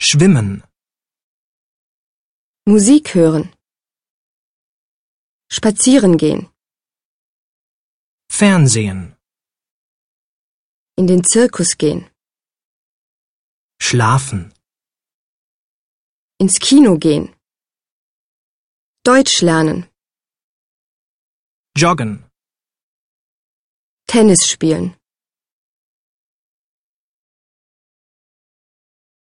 schwimmen, Musik hören, spazieren gehen, Fernsehen, in den Zirkus gehen, schlafen, ins Kino gehen, Deutsch lernen, joggen, Tennis spielen.